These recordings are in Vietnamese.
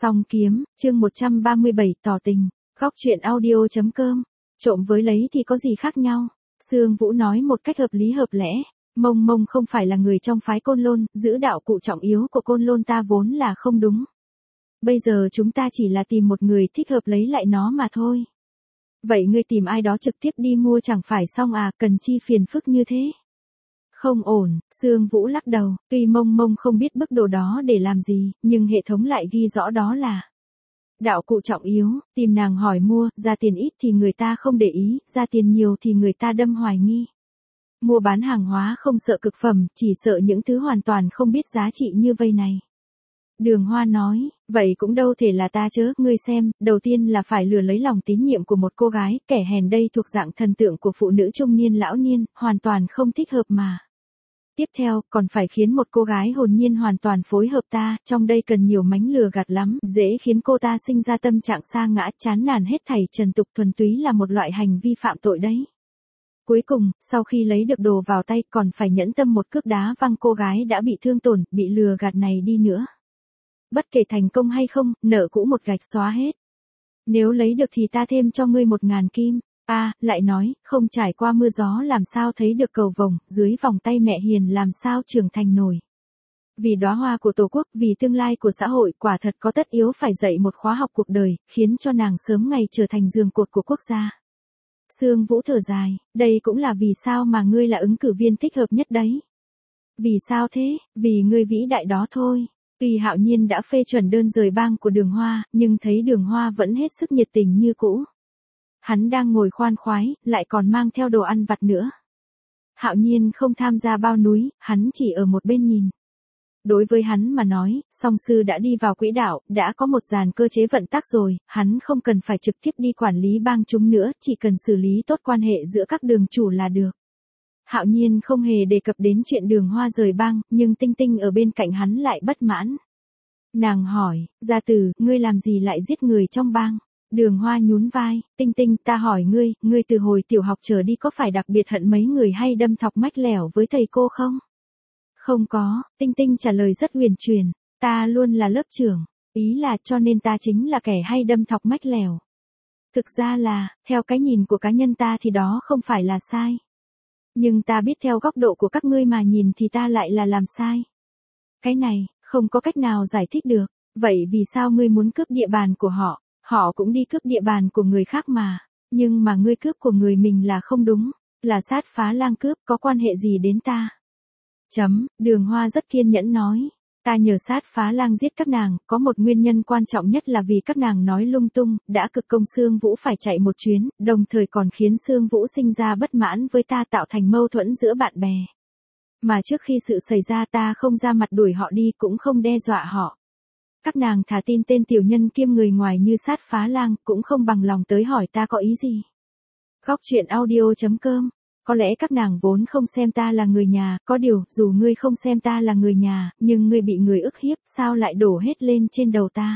Song kiếm, chương 137 tỏ tình. Góc truyện audio.com. Trộm với lấy thì có gì khác nhau? Sương Vũ nói một cách hợp lý hợp lẽ. Mông Mông không phải là người trong phái Côn Lôn, giữ đạo cụ trọng yếu của Côn Lôn ta vốn là không đúng. Bây giờ chúng ta chỉ là tìm một người thích hợp lấy lại nó mà thôi. Vậy ngươi tìm ai đó trực tiếp đi mua chẳng phải xong à, cần chi phiền phức như thế? Không ổn, Sương Vũ lắc đầu, tuy Mông Mông không biết bức đồ đó để làm gì, nhưng hệ thống lại ghi rõ đó là đạo cụ trọng yếu, tìm nàng hỏi mua, ra tiền ít thì người ta không để ý, ra tiền nhiều thì người ta đâm hoài nghi. Mua bán hàng hóa không sợ cực phẩm, chỉ sợ những thứ hoàn toàn không biết giá trị như vây này. Đường Hoa nói, vậy cũng đâu thể là ta chớ, ngươi xem, đầu tiên là phải lừa lấy lòng tín nhiệm của một cô gái, kẻ hèn đây thuộc dạng thần tượng của phụ nữ trung niên lão niên, hoàn toàn không thích hợp mà. Tiếp theo, còn phải khiến một cô gái hồn nhiên hoàn toàn phối hợp ta, trong đây cần nhiều mánh lừa gạt lắm, dễ khiến cô ta sinh ra tâm trạng sa ngã, chán nản hết thảy trần tục, thuần túy là một loại hành vi phạm tội đấy. Cuối cùng, sau khi lấy được đồ vào tay còn phải nhẫn tâm một cước đá văng cô gái đã bị thương tổn, bị lừa gạt này đi nữa. Bất kể thành công hay không, nợ cũ một gạch xóa hết. Nếu lấy được thì ta thêm cho ngươi 1.000 kim. Lại nói, không trải qua mưa gió làm sao thấy được cầu vồng, dưới vòng tay mẹ hiền làm sao trưởng thành nổi. Vì đóa hoa của Tổ quốc, vì tương lai của xã hội, quả thật có tất yếu phải dạy một khóa học cuộc đời, khiến cho nàng sớm ngày trở thành giường cột của quốc gia. Sương Vũ thở dài, đây cũng là vì sao mà ngươi là ứng cử viên thích hợp nhất đấy. Vì sao thế? Vì ngươi vĩ đại đó thôi. Tuy Hạo Nhiên đã phê chuẩn đơn rời bang của Đường Hoa, nhưng thấy Đường Hoa vẫn hết sức nhiệt tình như cũ. Hắn đang ngồi khoan khoái, lại còn mang theo đồ ăn vặt nữa. Hạo Nhiên không tham gia bao núi, hắn chỉ ở một bên nhìn. Đối với hắn mà nói, song sư đã đi vào quỹ đạo, đã có một dàn cơ chế vận tắc rồi, hắn không cần phải trực tiếp đi quản lý bang chúng nữa, chỉ cần xử lý tốt quan hệ giữa các đường chủ là được. Hạo Nhiên không hề đề cập đến chuyện Đường Hoa rời bang, nhưng Tinh Tinh ở bên cạnh hắn lại bất mãn. Nàng hỏi, gia tử, ngươi làm gì lại giết người trong bang? Đường Hoa nhún vai, Tinh Tinh, ta hỏi ngươi từ hồi tiểu học trở đi có phải đặc biệt hận mấy người hay đâm thọc mách lẻo với thầy cô không? Không có, Tinh Tinh trả lời rất huyền chuyển, ta luôn là lớp trưởng, ý là cho nên ta chính là kẻ hay đâm thọc mách lẻo. Thực ra là, theo cái nhìn của cá nhân ta thì đó không phải là sai. Nhưng ta biết theo góc độ của các ngươi mà nhìn thì ta lại là làm sai. Cái này, không có cách nào giải thích được, vậy vì sao ngươi muốn cướp địa bàn của họ? Họ cũng đi cướp địa bàn của người khác mà, nhưng mà ngươi cướp của người mình là không đúng, là sát phá lang cướp, có quan hệ gì đến ta? Đường Hoa rất kiên nhẫn nói, ta nhờ sát phá lang giết các nàng, có một nguyên nhân quan trọng nhất là vì các nàng nói lung tung, đã cực công Sương Vũ phải chạy một chuyến, đồng thời còn khiến Sương Vũ sinh ra bất mãn với ta, tạo thành mâu thuẫn giữa bạn bè. Mà trước khi sự xảy ra ta không ra mặt đuổi họ đi, cũng không đe dọa họ. Các nàng thà tin tên tiểu nhân kiêm người ngoài như sát phá lang, cũng không bằng lòng tới hỏi ta có ý gì. Góc truyện audio.com. Có lẽ các nàng vốn không xem ta là người nhà, có điều, dù ngươi không xem ta là người nhà, nhưng ngươi bị người ức hiếp, sao lại đổ hết lên trên đầu ta?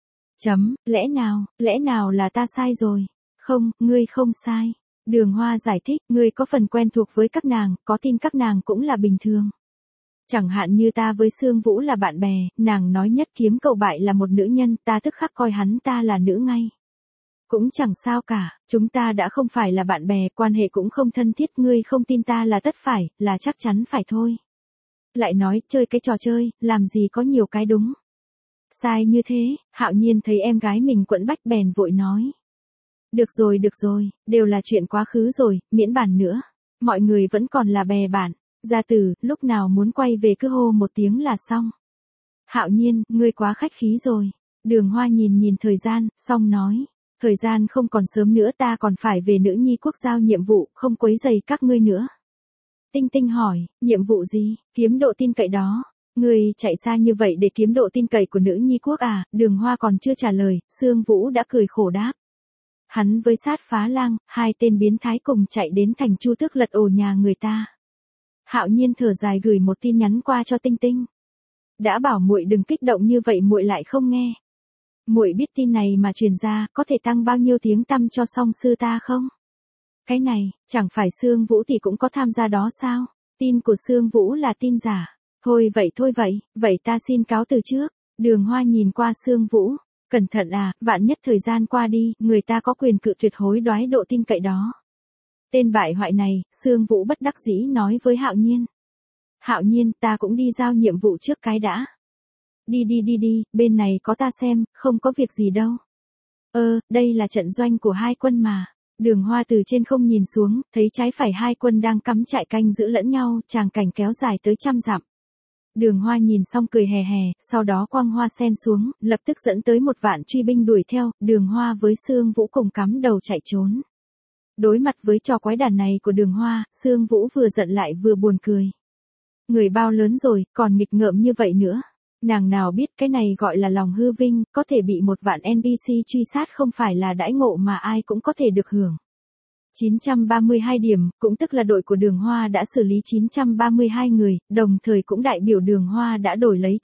Lẽ nào là ta sai rồi? Không, ngươi không sai. Đường Hoa giải thích, ngươi có phần quen thuộc với các nàng, có tin các nàng cũng là bình thường. Chẳng hạn như ta với Sương Vũ là bạn bè, nàng nói Nhất Kiếm cậu bại là một nữ nhân, ta tức khắc coi hắn ta là nữ ngay. Cũng chẳng sao cả, chúng ta đã không phải là bạn bè, quan hệ cũng không thân thiết, ngươi không tin ta là tất phải, là chắc chắn phải thôi. Lại nói, chơi cái trò chơi, làm gì có nhiều cái đúng. Sai như thế, Hạo Nhiên thấy em gái mình quẫn bách bèn vội nói. Được rồi, đều là chuyện quá khứ rồi, miễn bàn nữa. Mọi người vẫn còn là bè bạn. Gia tử, lúc nào muốn quay về cứ hô một tiếng là xong. Hạo Nhiên, ngươi quá khách khí rồi. Đường Hoa nhìn thời gian, xong nói. Thời gian không còn sớm nữa, ta còn phải về Nữ Nhi Quốc giao nhiệm vụ, không quấy rầy các ngươi nữa. Tinh Tinh hỏi, nhiệm vụ gì? Kiếm độ tin cậy đó. Ngươi chạy xa như vậy để kiếm độ tin cậy của Nữ Nhi Quốc à? Đường Hoa còn chưa trả lời, Sương Vũ đã cười khổ đáp. Hắn với sát phá lang, hai tên biến thái cùng chạy đến thành Chu Tước lật ổ nhà người ta. Hạo Nhiên thở dài gửi một tin nhắn qua cho Tinh Tinh. Đã bảo muội đừng kích động như vậy muội lại không nghe. Muội biết tin này mà truyền ra, có thể tăng bao nhiêu tiếng tăm cho song sư ta không? Cái này, chẳng phải Sương Vũ thì cũng có tham gia đó sao? Tin của Sương Vũ là tin giả. Thôi vậy, vậy ta xin cáo từ trước. Đường Hoa nhìn qua Sương Vũ. Cẩn thận à, vạn nhất thời gian qua đi, người ta có quyền cự tuyệt hối đoái độ tin cậy đó. Tên bại hoại này, Sương Vũ bất đắc dĩ nói với Hạo Nhiên. Hạo Nhiên, ta cũng đi giao nhiệm vụ trước cái đã. Đi, bên này có ta xem, không có việc gì đâu. Đây là trận doanh của hai quân mà. Đường Hoa từ trên không nhìn xuống, thấy trái phải hai quân đang cắm trại canh giữ lẫn nhau, tràng cảnh kéo dài tới 100 dặm. Đường Hoa nhìn xong cười hè hè, sau đó quăng hoa sen xuống, lập tức dẫn tới 1 vạn truy binh đuổi theo, Đường Hoa với Sương Vũ cùng cắm đầu chạy trốn. Đối mặt với trò quái đản này của Đường Hoa, Sương Vũ vừa giận lại vừa buồn cười. Người bao lớn rồi, còn nghịch ngợm như vậy nữa. Nàng nào biết cái này gọi là lòng hư vinh, có thể bị 1 vạn NPC truy sát không phải là đãi ngộ mà ai cũng có thể được hưởng. 932 điểm, cũng tức là đội của Đường Hoa đã xử lý 932 người, đồng thời cũng đại biểu Đường Hoa đã đổi lấy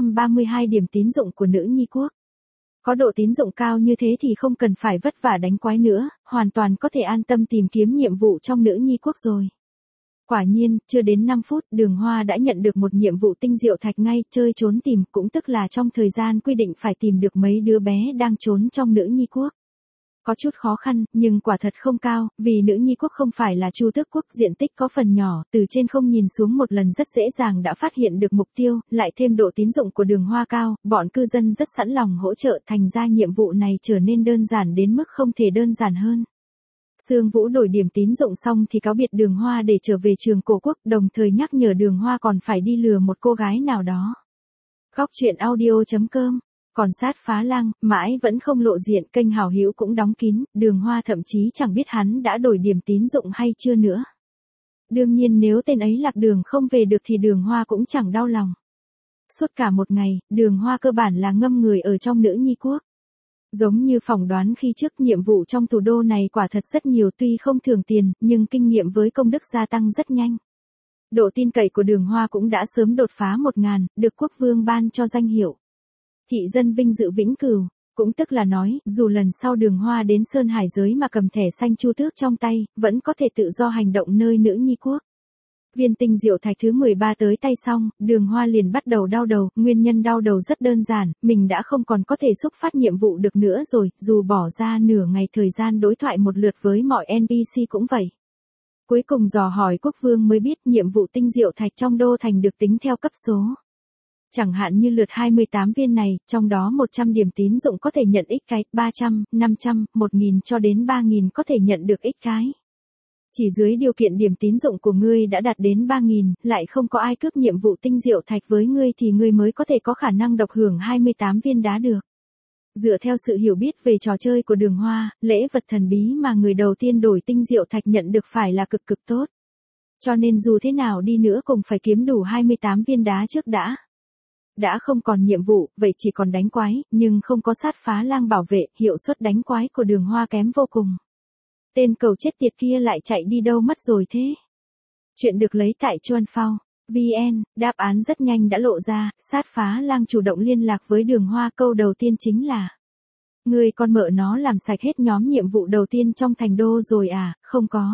932 điểm tín dụng của nữ nhi quốc. Có độ tín dụng cao như thế thì không cần phải vất vả đánh quái nữa, hoàn toàn có thể an tâm tìm kiếm nhiệm vụ trong nữ nhi quốc rồi. Quả nhiên, chưa đến 5 phút, Đường Hoa đã nhận được một nhiệm vụ tinh diệu thạch ngay, chơi trốn tìm, cũng tức là trong thời gian quy định phải tìm được mấy đứa bé đang trốn trong nữ nhi quốc. Có chút khó khăn, nhưng quả thật không cao, vì nữ nhi quốc không phải là Chu Tước quốc, diện tích có phần nhỏ, từ trên không nhìn xuống một lần rất dễ dàng đã phát hiện được mục tiêu, lại thêm độ tín dụng của Đường Hoa cao, bọn cư dân rất sẵn lòng hỗ trợ, thành ra nhiệm vụ này trở nên đơn giản đến mức không thể đơn giản hơn. Sương Vũ đổi điểm tín dụng xong thì cáo biệt Đường Hoa để trở về Trường Cổ Quốc, đồng thời nhắc nhở Đường Hoa còn phải đi lừa một cô gái nào đó. Góc truyện audio.com. Còn Sát Phá Lang, mãi vẫn không lộ diện, kênh hảo hữu cũng đóng kín, Đường Hoa thậm chí chẳng biết hắn đã đổi điểm tín dụng hay chưa nữa. Đương nhiên nếu tên ấy lạc đường không về được thì Đường Hoa cũng chẳng đau lòng. Suốt cả một ngày, Đường Hoa cơ bản là ngâm người ở trong nữ nhi quốc. Giống như phỏng đoán khi trước, nhiệm vụ trong thủ đô này quả thật rất nhiều, tuy không thưởng tiền, nhưng kinh nghiệm với công đức gia tăng rất nhanh. Độ tin cậy của Đường Hoa cũng đã sớm đột phá 1000, được quốc vương ban cho danh hiệu thị dân vinh dự vĩnh cửu, cũng tức là nói, dù lần sau Đường Hoa đến Sơn Hải giới mà cầm thẻ xanh Chu Tước trong tay, vẫn có thể tự do hành động nơi nữ nhi quốc. Viên tinh diệu thạch thứ 13 tới tay xong, Đường Hoa liền bắt đầu đau đầu, nguyên nhân đau đầu rất đơn giản, mình đã không còn có thể xúc phát nhiệm vụ được nữa rồi, dù bỏ ra nửa ngày thời gian đối thoại một lượt với mọi NPC cũng vậy. Cuối cùng dò hỏi quốc vương mới biết nhiệm vụ tinh diệu thạch trong đô thành được tính theo cấp số. Chẳng hạn như lượt 28 viên này, trong đó 100 điểm tín dụng có thể nhận x cái, 300, 500, 1000 cho đến 3000 có thể nhận được x cái. Chỉ dưới điều kiện điểm tín dụng của ngươi đã đạt đến 3000, lại không có ai cướp nhiệm vụ tinh diệu thạch với ngươi thì ngươi mới có thể có khả năng độc hưởng 28 viên đá được. Dựa theo sự hiểu biết về trò chơi của Đường Hoa, lễ vật thần bí mà người đầu tiên đổi tinh diệu thạch nhận được phải là cực cực tốt. Cho nên dù thế nào đi nữa cũng phải kiếm đủ 28 viên đá trước đã. Đã không còn nhiệm vụ, vậy chỉ còn đánh quái, nhưng không có Sát Phá Lang bảo vệ, hiệu suất đánh quái của Đường Hoa kém vô cùng. Tên cầu chết tiệt kia lại chạy đi đâu mất rồi thế? Chuyện được lấy tại Chuan Phao VN, đáp án rất nhanh đã lộ ra, Sát Phá Lang chủ động liên lạc với Đường Hoa, câu đầu tiên chính là: Ngươi con mợ nó làm sạch hết nhóm nhiệm vụ đầu tiên trong thành đô rồi à? Không có.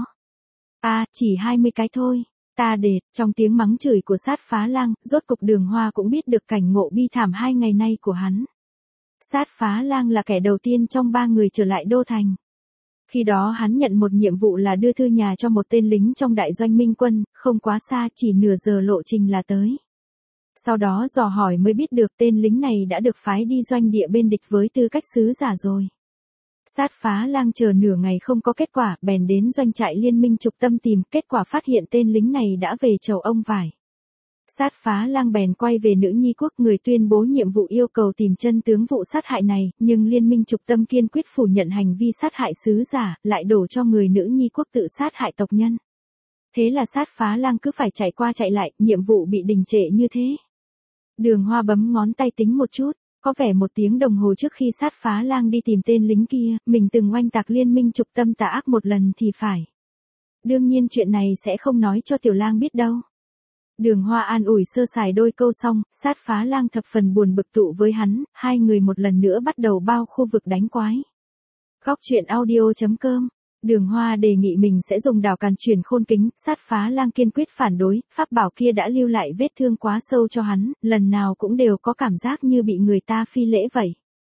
Chỉ 20 cái thôi. Ta đệt, trong tiếng mắng chửi của Sát Phá Lang, rốt cục Đường Hoa cũng biết được cảnh ngộ bi thảm 2 ngày nay của hắn. Sát Phá Lang là kẻ đầu tiên trong 3 người trở lại đô thành. Khi đó hắn nhận một nhiệm vụ là đưa thư nhà cho một tên lính trong đại doanh Minh quân, không quá xa, chỉ nửa giờ lộ trình là tới. Sau đó dò hỏi mới biết được tên lính này đã được phái đi doanh địa bên địch với tư cách sứ giả rồi. Sát Phá Lang chờ nửa ngày không có kết quả, bèn đến doanh trại liên minh Trục Tâm tìm, kết quả phát hiện tên lính này đã về chầu ông vải. Sát Phá Lang bèn quay về nữ nhi quốc, người tuyên bố nhiệm vụ yêu cầu tìm chân tướng vụ sát hại này, nhưng liên minh Trục Tâm kiên quyết phủ nhận hành vi sát hại sứ giả, lại đổ cho người nữ nhi quốc tự sát hại tộc nhân. Thế là Sát Phá Lang cứ phải chạy qua chạy lại, nhiệm vụ bị đình trệ như thế. Đường Hoa bấm ngón tay tính một chút. Có vẻ 1 tiếng đồng hồ trước khi Sát Phá Lang đi tìm tên lính kia, mình từng oanh tạc liên minh Trục Tâm tà ác một lần thì phải. Đương nhiên chuyện này sẽ không nói cho Tiểu Lang biết đâu. Đường Hoa an ủi sơ sài đôi câu xong, Sát Phá Lang thập phần buồn bực tụ với hắn, hai người một lần nữa bắt đầu bao khu vực đánh quái. Góc truyện audio.com. Đường Hoa đề nghị mình sẽ dùng đào càn chuyển khôn kính, Sát Phá Lang kiên quyết phản đối, pháp bảo kia đã lưu lại vết thương quá sâu cho hắn, lần nào cũng đều có cảm giác như bị người ta phi lễ vậy.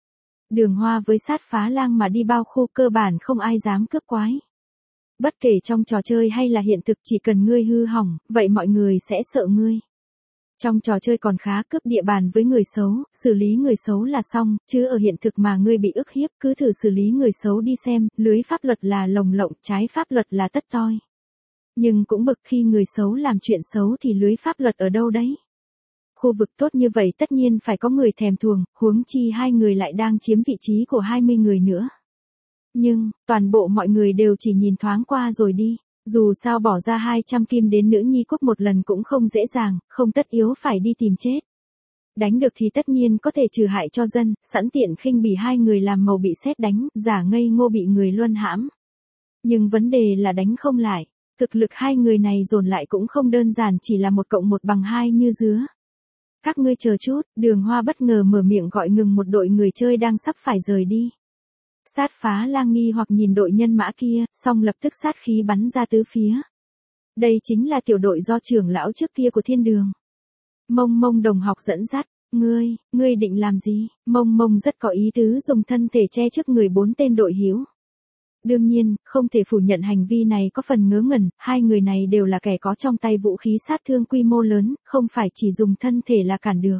Đường Hoa với Sát Phá Lang mà đi bao khu cơ bản không ai dám cướp quái. Bất kể trong trò chơi hay là hiện thực, chỉ cần ngươi hư hỏng, vậy mọi người sẽ sợ ngươi. Trong trò chơi còn khá, cướp địa bàn với người xấu, xử lý người xấu là xong, chứ ở hiện thực mà ngươi bị ức hiếp, cứ thử xử lý người xấu đi xem, lưới pháp luật là lồng lộng, trái pháp luật là tất toi. Nhưng cũng bực khi người xấu làm chuyện xấu thì lưới pháp luật ở đâu đấy. Khu vực tốt như vậy tất nhiên phải có người thèm thuồng, huống chi hai người lại đang chiếm vị trí của 20 người nữa. Nhưng, toàn bộ mọi người đều chỉ nhìn thoáng qua rồi đi. Dù sao bỏ ra 200 kim đến nữ nhi quốc một lần cũng không dễ dàng, không tất yếu phải đi tìm chết. Đánh được thì tất nhiên có thể trừ hại cho dân, sẵn tiện khinh bỉ hai người làm màu bị sét đánh, giả ngây ngô bị người luân hãm. Nhưng vấn đề là đánh không lại, thực lực hai người này dồn lại cũng không đơn giản chỉ là 1 + 1 = 2 như dứa. Các ngươi chờ chút, Đường Hoa bất ngờ mở miệng gọi ngừng một đội người chơi đang sắp phải rời đi. Sát Phá Lang nghi hoặc nhìn đội nhân mã kia, xong lập tức sát khí bắn ra tứ phía. Đây chính là tiểu đội do trưởng lão trước kia của thiên đường. Mông Mông đồng học dẫn dắt, ngươi định làm gì? Mông Mông rất có ý tứ dùng thân thể che trước người 4 tên đội hữu. Đương nhiên, không thể phủ nhận hành vi này có phần ngớ ngẩn, hai người này đều là kẻ có trong tay vũ khí sát thương quy mô lớn, không phải chỉ dùng thân thể là cản được.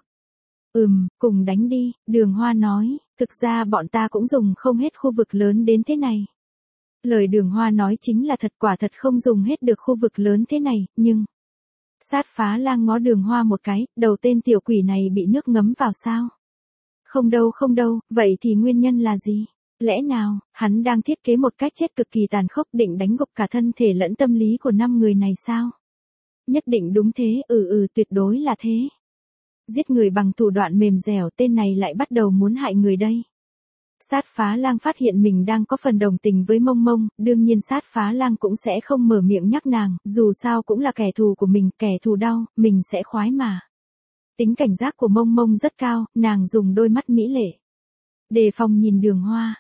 Cùng đánh đi, Đường Hoa nói, thực ra bọn ta cũng dùng không hết khu vực lớn đến thế này. Lời Đường Hoa nói chính là thật, quả thật không dùng hết được khu vực lớn thế này, nhưng... Sát Phá Lang ngó Đường Hoa một cái, đầu tên tiểu quỷ này bị nước ngấm vào sao? Không đâu, vậy thì nguyên nhân là gì? Lẽ nào, hắn đang thiết kế một cách chết cực kỳ tàn khốc định đánh gục cả thân thể lẫn tâm lý của 5 người này sao? Nhất định đúng thế, tuyệt đối là thế. Giết người bằng thủ đoạn mềm dẻo, tên này lại bắt đầu muốn hại người đây. Sát Phá Lang phát hiện mình đang có phần đồng tình với Mông Mông, đương nhiên Sát Phá Lang cũng sẽ không mở miệng nhắc nàng, dù sao cũng là kẻ thù của mình, kẻ thù đau, mình sẽ khoái mà. Tính cảnh giác của Mông Mông rất cao, nàng dùng đôi mắt mỹ lệ. Đề phòng nhìn Đường Hoa.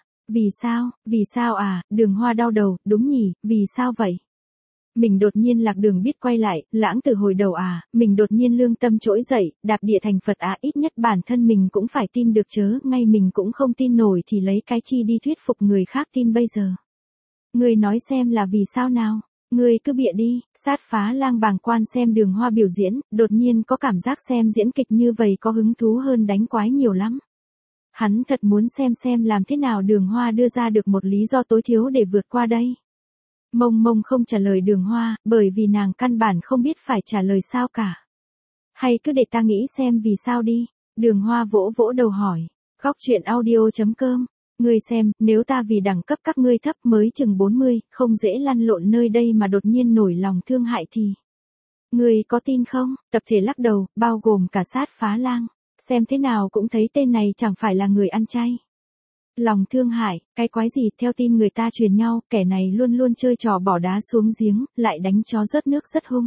Vì sao à, Đường Hoa đau đầu, đúng nhỉ, vì sao vậy? Mình đột nhiên lạc đường biết quay lại, lãng từ hồi đầu à, mình đột nhiên lương tâm trỗi dậy, đạp địa thành Phật à, ít nhất bản thân mình cũng phải tin được chớ, ngay mình cũng không tin nổi thì lấy cái chi đi thuyết phục người khác tin bây giờ. Ngươi nói xem là vì sao nào, ngươi cứ bịa đi. Sát Phá Lang bàng quan xem Đường Hoa biểu diễn, đột nhiên có cảm giác xem diễn kịch như vậy có hứng thú hơn đánh quái nhiều lắm. Hắn thật muốn xem làm thế nào Đường Hoa đưa ra được một lý do tối thiểu để vượt qua đây. Mông Mông không trả lời Đường Hoa, bởi vì nàng căn bản không biết phải trả lời sao cả. Hay cứ để ta nghĩ xem vì sao đi. Đường Hoa vỗ vỗ đầu hỏi. Góc truyện audio.com. Ngươi xem, nếu ta vì đẳng cấp các ngươi thấp mới chừng 40, không dễ lăn lộn nơi đây mà đột nhiên nổi lòng thương hại thì. Ngươi có tin không? Tập thể lắc đầu, bao gồm cả Sát Phá Lang. Xem thế nào cũng thấy tên này chẳng phải là người ăn chay. Lòng thương hại, cái quái gì, theo tin người ta truyền nhau, kẻ này luôn luôn chơi trò bỏ đá xuống giếng, lại đánh chó rớt nước rất hung.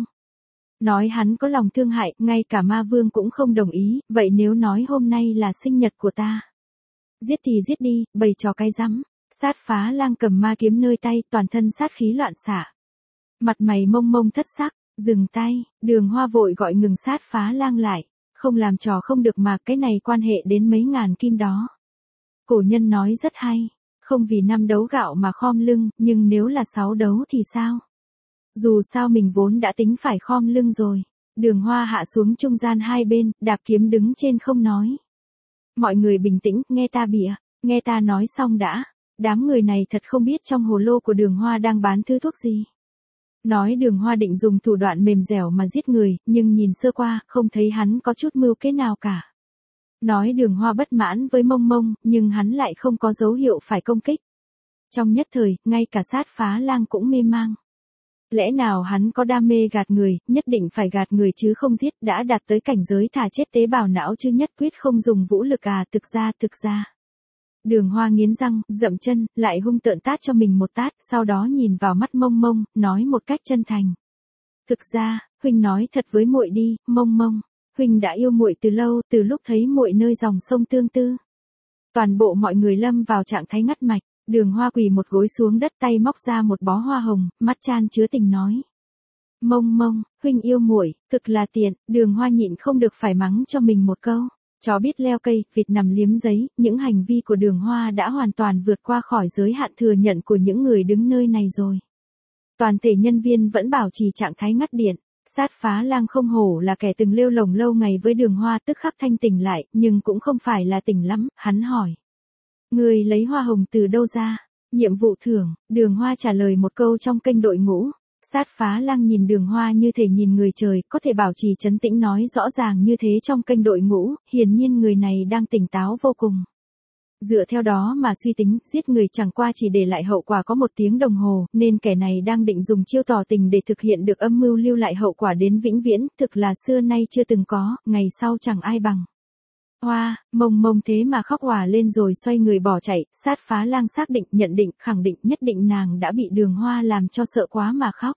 Nói hắn có lòng thương hại, ngay cả ma vương cũng không đồng ý, vậy nếu nói hôm nay là sinh nhật của ta. Giết thì giết đi, bày trò cái rắm. Sát Phá Lang cầm ma kiếm nơi tay, toàn thân sát khí loạn xạ. Mặt mày Mông Mông thất sắc, dừng tay, Đường Hoa vội gọi ngừng Sát Phá Lang lại. Không làm trò không được mà, cái này quan hệ đến mấy ngàn kim đó. Cổ nhân nói rất hay, không vì 5 đấu gạo mà khom lưng, nhưng nếu là 6 đấu thì sao? Dù sao mình vốn đã tính phải khom lưng rồi. Đường Hoa hạ xuống trung gian hai bên, đạp kiếm đứng trên không nói. Mọi người bình tĩnh, nghe ta bịa, nghe ta nói xong đã. Đám người này thật không biết trong hồ lô của Đường Hoa đang bán thứ thuốc gì. Nói Đường Hoa định dùng thủ đoạn mềm dẻo mà giết người, nhưng nhìn sơ qua, không thấy hắn có chút mưu kế nào cả. Nói Đường Hoa bất mãn với Mông Mông, nhưng hắn lại không có dấu hiệu phải công kích. Trong nhất thời, ngay cả Sát Phá Lang cũng mê mang. Lẽ nào hắn có đam mê gạt người, nhất định phải gạt người chứ không giết, đã đạt tới cảnh giới thả chết tế bào não chứ nhất quyết không dùng vũ lực à, thực ra. Đường Hoa nghiến răng, dậm chân, lại hung tợn tát cho mình một tát, sau đó nhìn vào mắt Mông Mông, nói một cách chân thành. Thực ra, huynh nói thật với muội đi, Mông Mông, huynh đã yêu muội từ lâu, từ lúc thấy muội nơi dòng sông Tương Tư. Toàn bộ mọi người lâm vào trạng thái ngắt mạch, Đường Hoa quỳ một gối xuống đất, tay móc ra một bó hoa hồng, mắt chan chứa tình nói. Mông Mông, huynh yêu muội, thực là tiện. Đường Hoa nhịn không được phải mắng cho mình một câu. Chó biết leo cây, vịt nằm liếm giấy, những hành vi của Đường Hoa đã hoàn toàn vượt qua khỏi giới hạn thừa nhận của những người đứng nơi này rồi. Toàn thể nhân viên vẫn bảo trì trạng thái ngắt điện. Sát Phá Lang không hổ là kẻ từng lêu lồng lâu ngày với Đường Hoa, tức khắc thanh tỉnh lại, nhưng cũng không phải là tỉnh lắm, hắn hỏi. Người lấy hoa hồng từ đâu ra? Nhiệm vụ thưởng, Đường Hoa trả lời một câu trong kênh đội ngũ. Sát Phá Lang nhìn Đường Hoa như thể nhìn người trời, có thể bảo trì trấn tĩnh nói rõ ràng như thế trong kênh đội ngũ, hiển nhiên người này đang tỉnh táo vô cùng. Dựa theo đó mà suy tính, giết người chẳng qua chỉ để lại hậu quả có 1 tiếng đồng hồ, nên kẻ này đang định dùng chiêu tỏ tình để thực hiện được âm mưu lưu lại hậu quả đến vĩnh viễn, thực là xưa nay chưa từng có, ngày sau chẳng ai bằng. Hoa, mông mông thế mà khóc òa lên rồi xoay người bỏ chạy, Sát Phá Lang xác định, nhận định, khẳng định nhất định nàng đã bị Đường Hoa làm cho sợ quá mà khóc.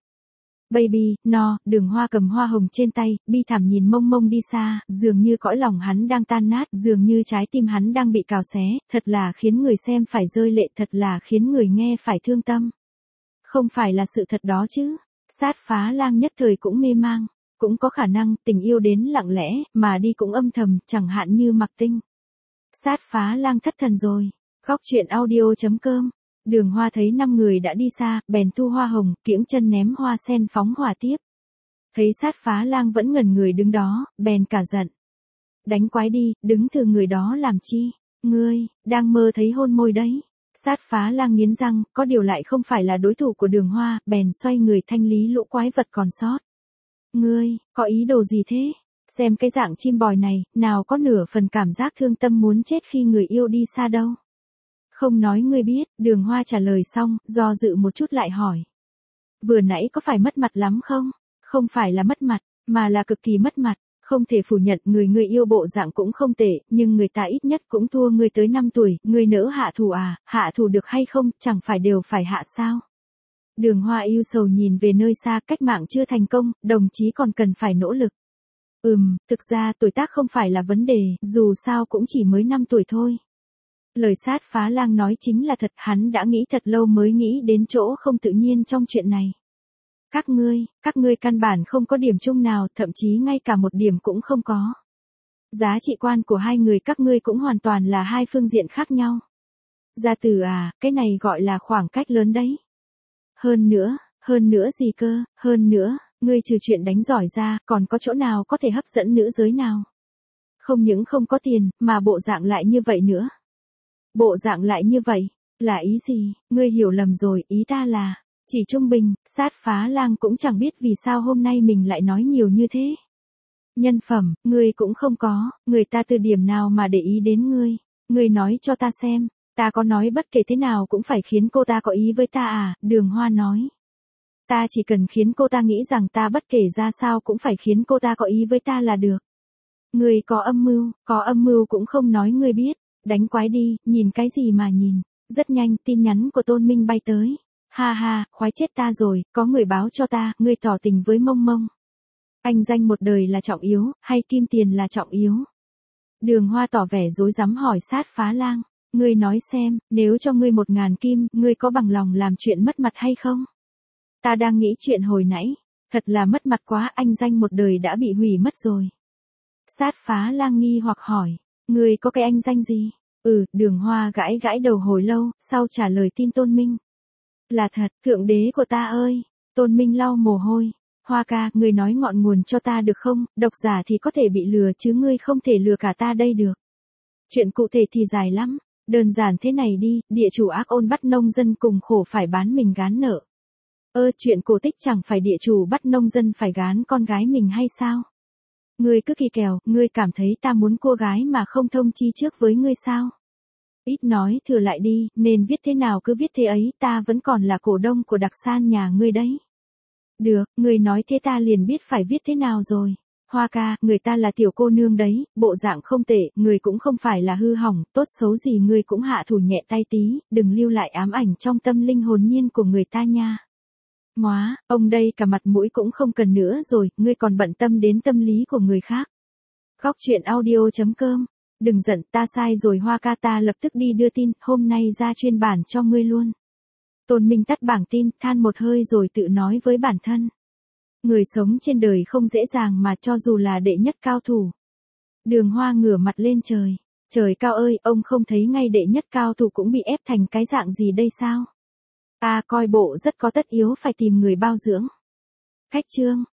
Baby, no, Đường Hoa cầm hoa hồng trên tay, bi thảm nhìn mông mông đi xa, dường như cõi lòng hắn đang tan nát, dường như trái tim hắn đang bị cào xé, thật là khiến người xem phải rơi lệ, thật là khiến người nghe phải thương tâm. Không phải là sự thật đó chứ? Sát Phá Lang nhất thời cũng mê mang. Cũng có khả năng, tình yêu đến lặng lẽ, mà đi cũng âm thầm, chẳng hạn như Mạc Tinh. Sát Phá Lang thất thần rồi. Góc truyện audio.com. Đường Hoa thấy 5 người đã đi xa, bèn thu hoa hồng, kiễng chân ném hoa sen phóng hỏa tiếp. Thấy Sát Phá Lang vẫn ngẩn người đứng đó, bèn cả giận. Đánh quái đi, đứng từ người đó làm chi? Ngươi, đang mơ thấy hôn môi đấy. Sát Phá Lang nghiến răng, có điều lại không phải là đối thủ của Đường Hoa, bèn xoay người thanh lý lũ quái vật còn sót. Ngươi, có ý đồ gì thế? Xem cái dạng chim bòi này, nào có nửa phần cảm giác thương tâm muốn chết khi người yêu đi xa đâu. Không nói ngươi biết, Đường Hoa trả lời xong, do dự một chút lại hỏi. Vừa nãy có phải mất mặt lắm không? Không phải là mất mặt, mà là cực kỳ mất mặt. Không thể phủ nhận người yêu bộ dạng cũng không tệ, nhưng người ta ít nhất cũng thua ngươi tới 5 tuổi, ngươi nỡ hạ thủ à, hạ thủ được hay không, chẳng phải đều phải hạ sao? Đường Hoa ưu sầu nhìn về nơi xa, cách mạng chưa thành công, đồng chí còn cần phải nỗ lực. Thực ra tuổi tác không phải là vấn đề, dù sao cũng chỉ mới 5 tuổi thôi. Lời Sát Phá Lang nói chính là thật, hắn đã nghĩ thật lâu mới nghĩ đến chỗ không tự nhiên trong chuyện này. Các ngươi căn bản không có điểm chung nào, thậm chí ngay cả một điểm cũng không có. Giá trị quan của hai người các ngươi cũng hoàn toàn là hai phương diện khác nhau. Gia Tử à, cái này gọi là khoảng cách lớn đấy. Hơn nữa gì cơ, hơn nữa, ngươi trừ chuyện đánh giỏi ra, còn có chỗ nào có thể hấp dẫn nữ giới nào? Không những không có tiền, mà bộ dạng lại như vậy nữa. Bộ dạng lại như vậy, là ý gì? Ngươi hiểu lầm rồi, ý ta là, chỉ trung bình, Sát Phá Lang cũng chẳng biết vì sao hôm nay mình lại nói nhiều như thế. Nhân phẩm, ngươi cũng không có, người ta từ điểm nào mà để ý đến ngươi? Ngươi nói cho ta xem. Ta có nói bất kể thế nào cũng phải khiến cô ta có ý với ta à, Đường Hoa nói. Ta chỉ cần khiến cô ta nghĩ rằng ta bất kể ra sao cũng phải khiến cô ta có ý với ta là được. Ngươi có âm mưu cũng không nói ngươi biết, đánh quái đi, nhìn cái gì mà nhìn. Rất nhanh, tin nhắn của Tôn Minh bay tới. Ha ha, khoái chết ta rồi, có người báo cho ta, ngươi tỏ tình với Mông Mông. Anh danh một đời là trọng yếu, hay kim tiền là trọng yếu? Đường Hoa tỏ vẻ rối rắm hỏi Sát Phá Lang. Ngươi nói xem, nếu cho ngươi 1.000 kim, ngươi có bằng lòng làm chuyện mất mặt hay không? Ta đang nghĩ chuyện hồi nãy, thật là mất mặt quá, anh danh một đời đã bị hủy mất rồi. Sát Phá Lang nghi hoặc hỏi, ngươi có cái anh danh gì? Đường Hoa gãi đầu hồi lâu, sau trả lời tin Tôn Minh. Là thật, thượng đế của ta ơi! Tôn Minh lau mồ hôi. Hoa ca, ngươi nói ngọn nguồn cho ta được không, độc giả thì có thể bị lừa chứ ngươi không thể lừa cả ta đây được. Chuyện cụ thể thì dài lắm. Đơn giản thế này đi, địa chủ ác ôn bắt nông dân cùng khổ phải bán mình gán nợ. Chuyện cổ tích chẳng phải địa chủ bắt nông dân phải gán con gái mình hay sao? Ngươi cứ kỳ kèo, ngươi cảm thấy ta muốn cô gái mà không thông chi trước với ngươi sao? Ít nói thừa lại đi, nên viết thế nào cứ viết thế ấy, ta vẫn còn là cổ đông của đặc san nhà ngươi đấy. Được, ngươi nói thế ta liền biết phải viết thế nào rồi. Hoa ca, người ta là tiểu cô nương đấy, bộ dạng không tệ, người cũng không phải là hư hỏng, tốt xấu gì ngươi cũng hạ thủ nhẹ tay tí, đừng lưu lại ám ảnh trong tâm linh hồn nhiên của người ta nha. Móa, ông đây cả mặt mũi cũng không cần nữa rồi, ngươi còn bận tâm đến tâm lý của người khác. Góc truyện audio.com. Đừng giận, ta sai rồi Hoa ca, ta lập tức đi đưa tin, hôm nay ra chuyên bản cho ngươi luôn. Tôn Minh tắt bảng tin, than một hơi rồi tự nói với bản thân. Người sống trên đời không dễ dàng mà cho dù là đệ nhất cao thủ. Đường Hoa ngửa mặt lên trời. Trời cao ơi, ông không thấy ngay đệ nhất cao thủ cũng bị ép thành cái dạng gì đây sao? Coi bộ rất có tất yếu phải tìm người bao dưỡng. Khách Trương,